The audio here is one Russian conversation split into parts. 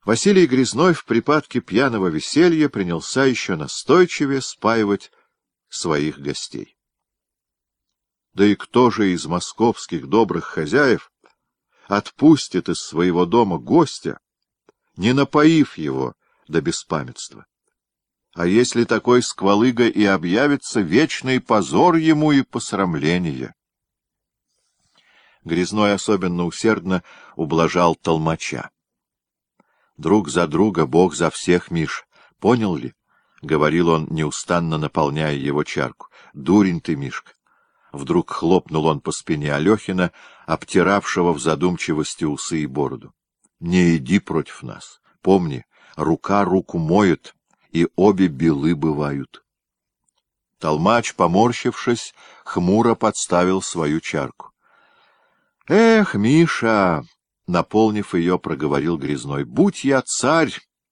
Василий Грязной в припадке пьяного веселья принялся еще настойчивее спаивать своих гостей. Да и кто же из московских добрых хозяев отпустит из своего дома гостя, не напоив его до беспамятства? А если такой сквалыга и объявится, вечный позор ему и посрамление. Грязной особенно усердно ублажал толмача. «Друг за друга, Бог за всех, Миш, понял ли?» — говорил он, неустанно наполняя его чарку. «Дурень ты, Мишка!» Вдруг хлопнул он по спине Алехина, обтиравшего в задумчивости усы и бороду. «Не иди против нас. Помни, рука руку моет, и обе белы бывают». Толмач, поморщившись, хмуро подставил свою чарку. «Эх, Миша!» — наполнив ее, проговорил Грязной. — Будь я царь,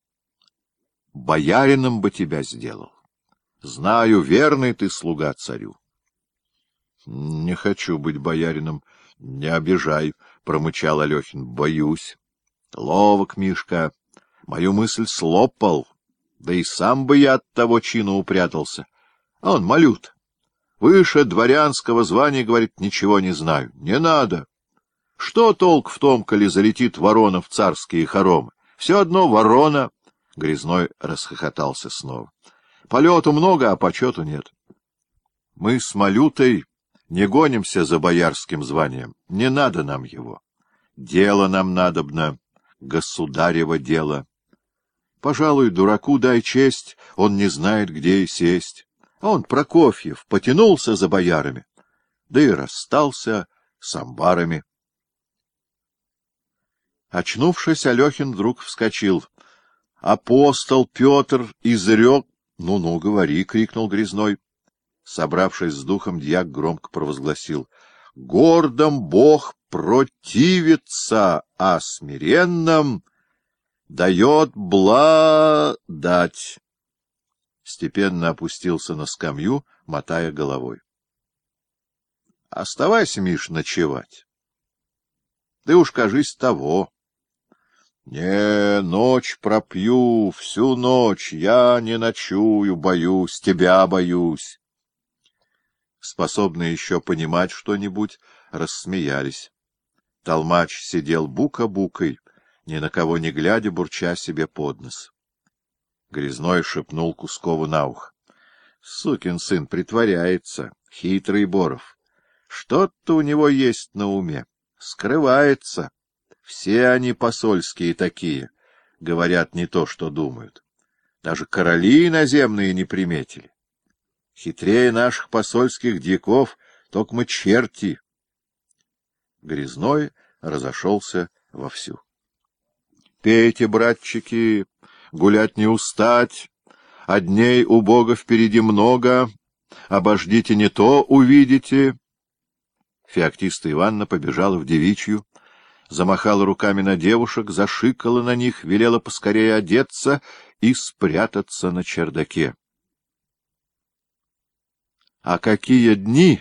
боярином бы тебя сделал. Знаю, верный ты слуга царю. — Не хочу быть боярином, не обижай, — промычал Алехин. — Боюсь. Ловок, Мишка, мою мысль слопал, да и сам бы я от того чина упрятался. А он малют. Выше дворянского звания, говорит, ничего не знаю. Не надо. Что толк в том, коли залетит ворона в царские хоромы? Все одно ворона. Грязной расхохотался снова. Полету много, а почету нет. Мы с Малютой не гонимся за боярским званием. Не надо нам его. Дело нам надобно, государево дело. Пожалуй, дураку дай честь, он не знает, где и сесть. А он, Прокофьев, потянулся за боярами, да и расстался с амбарами. Очнувшись, Алехин вдруг вскочил. — Апостол Петр изрек... — Ну-ну, говори, — крикнул Грязной. Собравшись с духом, дьяк громко провозгласил: — Гордым Бог противится, а смиренным дает благодать. Степенно опустился на скамью, мотая головой. — Оставайся, Миш, ночевать. Ты уж, кажись, того. Не, ночь пропью, всю ночь, я не ночую, боюсь, тебя боюсь. Способные еще понимать что-нибудь, рассмеялись. Толмач сидел бука-букой, ни на кого не глядя, бурча себе под нос. Грязной шепнул Кускову на ухо: — Сукин сын притворяется, хитрый Боров. Что-то у него есть на уме, скрывается. Все они посольские такие, говорят не то, что думают. Даже короли иноземные не приметили. Хитрее наших посольских дьяков токмо черти. Грязной разошелся вовсю. — Пейте, братчики, гулять не устать, а дней у Бога впереди много, обождите, не то увидите. Феоктиста Ивановна побежала в девичью, замахала руками на девушек, зашикала на них, велела поскорее одеться и спрятаться на чердаке. А какие дни!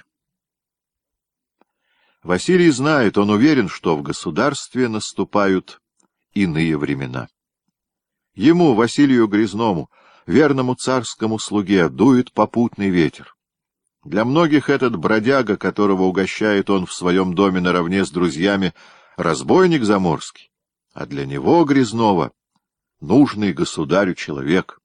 Василий знает, он уверен, что в государстве наступают иные времена. Ему, Василию Грязному, верному царскому слуге, дует попутный ветер. Для многих этот бродяга, которого угощает он в своем доме наравне с друзьями, разбойник заморский, а для него, Грязного, нужный государю человек.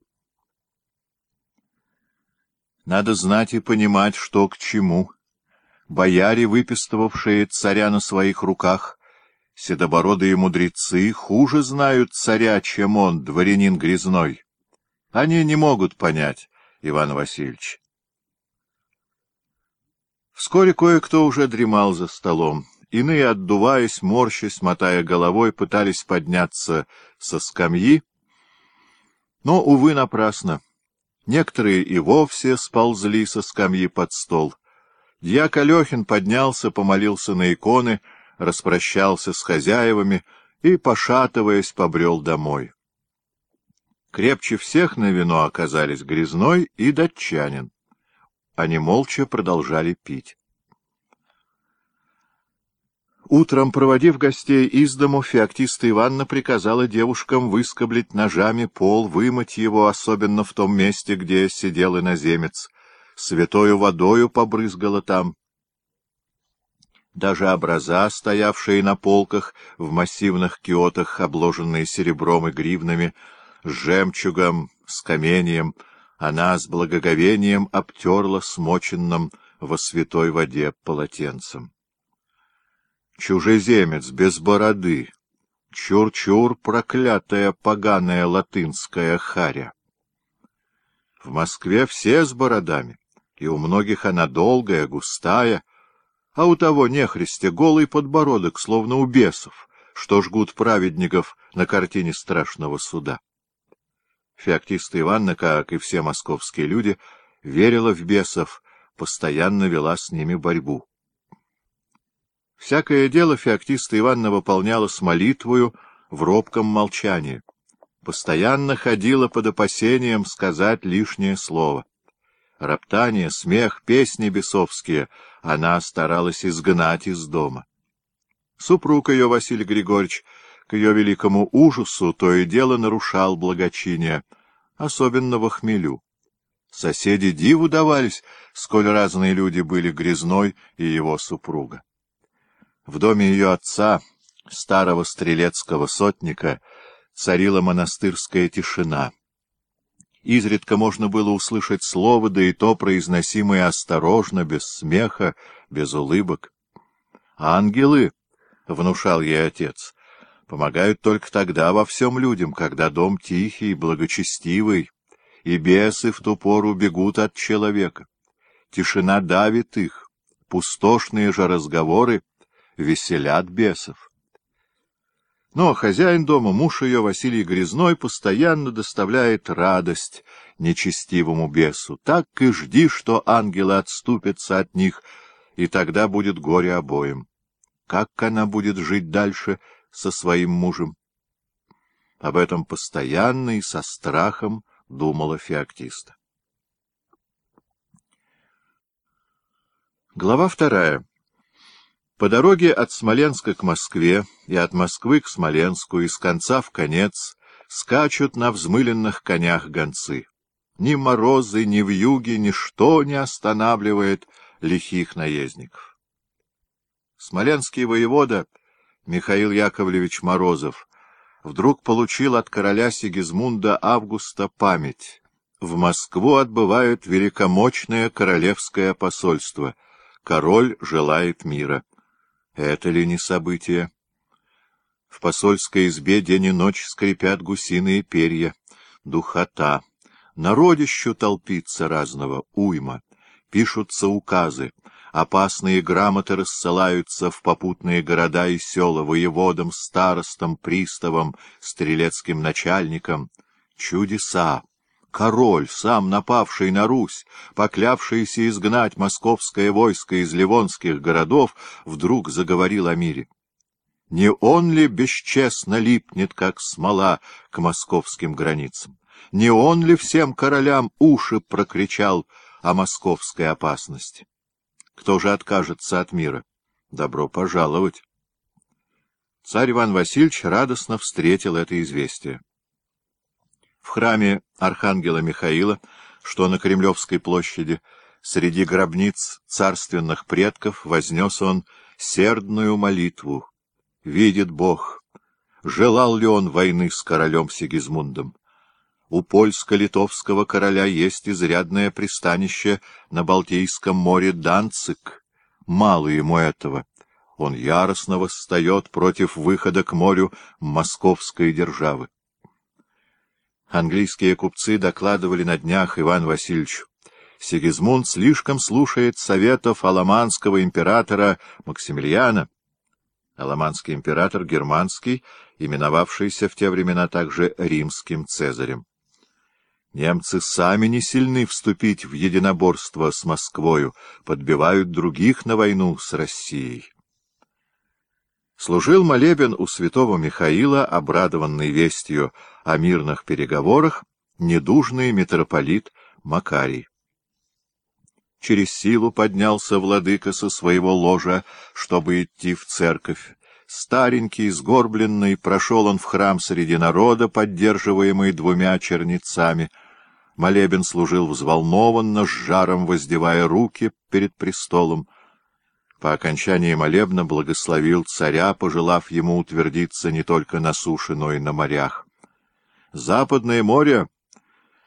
Надо знать и понимать, что к чему. Бояре, выпистывавшие царя на своих руках, седобородые мудрецы, хуже знают царя, чем он, дворянин Грязной. Они не могут понять Ивана Васильевича. Вскоре кое-кто уже дремал за столом. Иные, отдуваясь, морщась, мотая головой, пытались подняться со скамьи, но, увы, напрасно. Некоторые и вовсе сползли со скамьи под стол. Дьяк Алехин поднялся, помолился на иконы, распрощался с хозяевами и, пошатываясь, побрел домой. Крепче всех на вино оказались Грязной и датчанин. Они молча продолжали пить. Утром, проводив гостей из дому, Феоктиста Ивановна приказала девушкам выскоблить ножами пол, вымыть его, особенно в том месте, где сидел иноземец. Святою водою побрызгала там. Даже образа, стоявшие на полках, в массивных киотах, обложенные серебром и гривнами, с жемчугом, с каменьем, она с благоговением обтерла смоченным во святой воде полотенцем. Чужеземец без бороды, чур-чур, проклятая поганая латынская харя. В Москве все с бородами, и у многих она долгая, густая, а у того нехристя голый подбородок, словно у бесов, что жгут праведников на картине страшного суда. Феоктиста Ивановна, как и все московские люди, верила в бесов, постоянно вела с ними борьбу. Всякое дело Феоктиста Ивановна выполняла с молитвою в робком молчании. Постоянно ходила под опасением сказать лишнее слово. Роптание, смех, песни бесовские она старалась изгнать из дома. Супруг ее, Василий Григорьевич, к ее великому ужасу, то и дело нарушал благочиние, особенно во хмелю. Соседи диву давались, сколь разные люди были Грязной и его супруга. В доме ее отца, старого стрелецкого сотника, царила монастырская тишина. Изредка можно было услышать слово, да и то произносимое осторожно, без смеха, без улыбок. «Ангелы», — внушал ей отец, — «помогают только тогда во всем людям, когда дом тихий, благочестивый, и бесы в ту пору бегут от человека. Тишина давит их, пустошные же разговоры веселят бесов». Но хозяин дома, муж ее, Василий Грязной, постоянно доставляет радость нечестивому бесу. Так и жди, что ангелы отступятся от них, и тогда будет горе обоим. Как она будет жить дальше со своим мужем? Об этом постоянно и со страхом думала Феоктиста. Глава 2. По дороге от Смоленска к Москве и от Москвы к Смоленску из конца в конец скачут на взмыленных конях гонцы. Ни морозы, ни вьюги, ничто не останавливает лихих наездников. Смоленский воевода Михаил Яковлевич Морозов вдруг получил от короля Сигизмунда Августа память. В Москву отбывает великомощное королевское посольство. Король желает мира. Это ли не событие? В посольской избе день и ночь скрипят гусиные перья. Духота. Народищу толпится разного уйма. Пишутся указы. Опасные грамоты рассылаются в попутные города и села воеводам, старостам, приставам, стрелецким начальникам. Чудеса! Король, сам напавший на Русь, поклявшийся изгнать московское войско из ливонских городов, вдруг заговорил о мире. Не он ли бесчестно липнет, как смола, к московским границам? Не он ли всем королям уши прокричал о московской опасности? Кто же откажется от мира? Добро пожаловать! Царь Иван Васильевич радостно встретил это известие. В храме архангела Михаила, что на Кремлевской площади, среди гробниц царственных предков вознес он сердную молитву. Видит Бог, желал ли он войны с королем Сигизмундом? У польско-литовского короля есть изрядное пристанище на Балтийском море Данциг. Мало ему этого. Он яростно восстает против выхода к морю московской державы. Английские купцы докладывали на днях Ивану Васильевичу: Сигизмунд слишком слушает советов аламанского императора Максимилиана. Аламанский император германский, именовавшийся в те времена также римским Цезарем. Немцы сами не сильны вступить в единоборство с Москвою, подбивают других на войну с Россией. Служил молебен у святого Михаила, обрадованный вестью о мирных переговорах, недужный митрополит Макарий. Через силу поднялся владыка со своего ложа, чтобы идти в церковь. Старенький, сгорбленный, прошел он в храм среди народа, поддерживаемый двумя чернецами. Молебен служил взволнованно, с жаром воздевая руки перед престолом. По окончании молебна благословил царя, пожелав ему утвердиться не только на суше, но и на морях. Западное море